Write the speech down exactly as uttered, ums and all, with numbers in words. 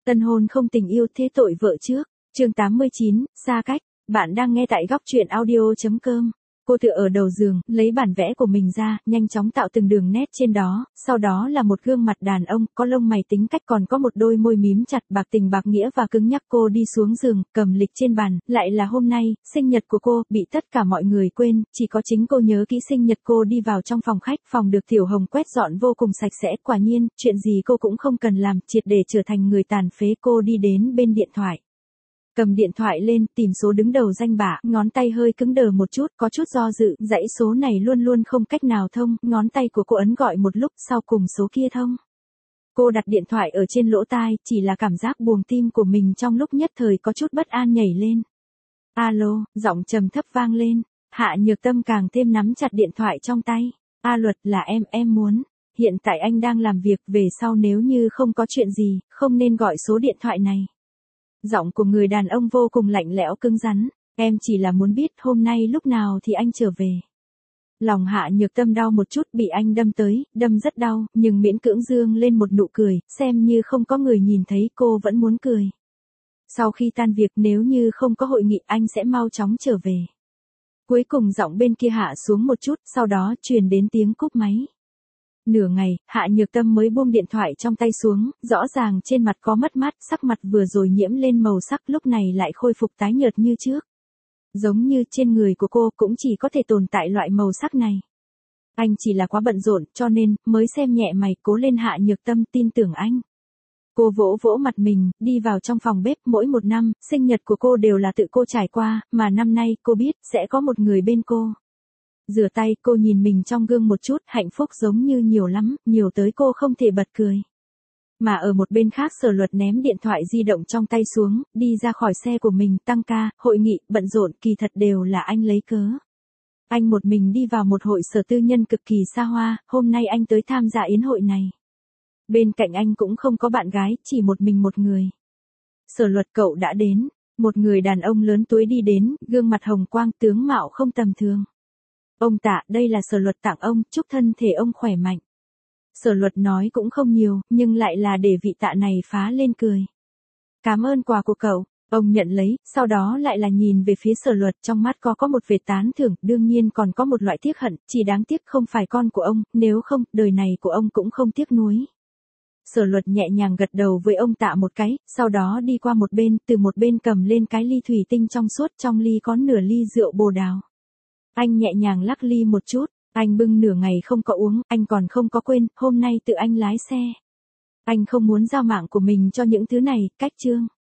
Tân hôn không tình yêu thế tội vợ trước. Chương tám mươi chín, xa cách. Bạn đang nghe tại góc truyện audio chấm com. Cô tựa ở đầu giường, lấy bản vẽ của mình ra, nhanh chóng tạo từng đường nét trên đó, sau đó là một gương mặt đàn ông, có lông mày tính cách, còn có một đôi môi mím chặt, bạc tình bạc nghĩa và cứng nhắc. Cô đi xuống giường, cầm lịch trên bàn, lại là hôm nay, sinh nhật của cô, bị tất cả mọi người quên, chỉ có chính cô nhớ kỹ sinh nhật. Cô đi vào trong phòng khách, phòng được Tiểu Hồng quét dọn vô cùng sạch sẽ, quả nhiên, chuyện gì cô cũng không cần làm, triệt để trở thành người tàn phế. Cô đi đến bên điện thoại. Cầm điện thoại lên, tìm số đứng đầu danh bạ, ngón tay hơi cứng đờ một chút, có chút do dự, dãy số này luôn luôn không cách nào thông, ngón tay của cô ấn gọi một lúc, sau cùng số kia thông. Cô đặt điện thoại ở trên lỗ tai, chỉ là cảm giác buồng tim của mình trong lúc nhất thời có chút bất an nhảy lên. Alo, giọng trầm thấp vang lên, Hạ Nhược Tâm càng thêm nắm chặt điện thoại trong tay. A Luật, là em, em muốn, hiện tại anh đang làm việc, về sau nếu như không có chuyện gì, không nên gọi số điện thoại này. Giọng của người đàn ông vô cùng lạnh lẽo cứng rắn, em chỉ là muốn biết hôm nay lúc nào thì anh trở về. Lòng Hạ Nhược Tâm đau một chút, bị anh đâm tới, đâm rất đau, nhưng miễn cưỡng dương lên một nụ cười, xem như không có người nhìn thấy, cô vẫn muốn cười. Sau khi tan việc, nếu như không có hội nghị, anh sẽ mau chóng trở về. Cuối cùng giọng bên kia hạ xuống một chút, sau đó truyền đến tiếng cúp máy. Nửa ngày, Hạ Nhược Tâm mới buông điện thoại trong tay xuống, rõ ràng trên mặt có mất mát, sắc mặt vừa rồi nhiễm lên màu sắc lúc này lại khôi phục tái nhợt như trước. Giống như trên người của cô cũng chỉ có thể tồn tại loại màu sắc này. Anh chỉ là quá bận rộn, cho nên, mới xem nhẹ mày. Cố lên Hạ Nhược Tâm, tin tưởng anh. Cô vỗ vỗ mặt mình, đi vào trong phòng bếp. Mỗi một năm, sinh nhật của cô đều là tự cô trải qua, mà năm nay, cô biết, sẽ có một người bên cô. Rửa tay, cô nhìn mình trong gương một chút, hạnh phúc giống như nhiều lắm, nhiều tới cô không thể bật cười. Mà ở một bên khác, Sở Luật ném điện thoại di động trong tay xuống, đi ra khỏi xe của mình, tăng ca, hội nghị, bận rộn, kỳ thật đều là anh lấy cớ. Anh một mình đi vào một hội sở tư nhân cực kỳ xa hoa, hôm nay anh tới tham gia yến hội này. Bên cạnh anh cũng không có bạn gái, chỉ một mình một người. Sở Luật, cậu đã đến. Một người đàn ông lớn tuổi đi đến, gương mặt hồng quang, tướng mạo không tầm thường. Ông Tạ, đây là Sở Luật tặng ông, chúc thân thể ông khỏe mạnh. Sở Luật nói cũng không nhiều, nhưng lại là để vị Tạ này phá lên cười. Cảm ơn quà của cậu. Ông nhận lấy, sau đó lại là nhìn về phía Sở Luật, trong mắt có có một vệt tán thưởng, đương nhiên còn có một loại tiếc hận, chỉ đáng tiếc không phải con của ông, nếu không, đời này của ông cũng không tiếc nuối. Sở Luật nhẹ nhàng gật đầu với ông Tạ một cái, sau đó đi qua một bên, từ một bên cầm lên cái ly thủy tinh trong suốt, trong ly có nửa ly rượu bồ đào. Anh nhẹ nhàng lắc ly một chút, anh bưng nửa ngày không có uống, anh còn không có quên, hôm nay tự anh lái xe. Anh không muốn giao mạng của mình cho những thứ này, cách chương.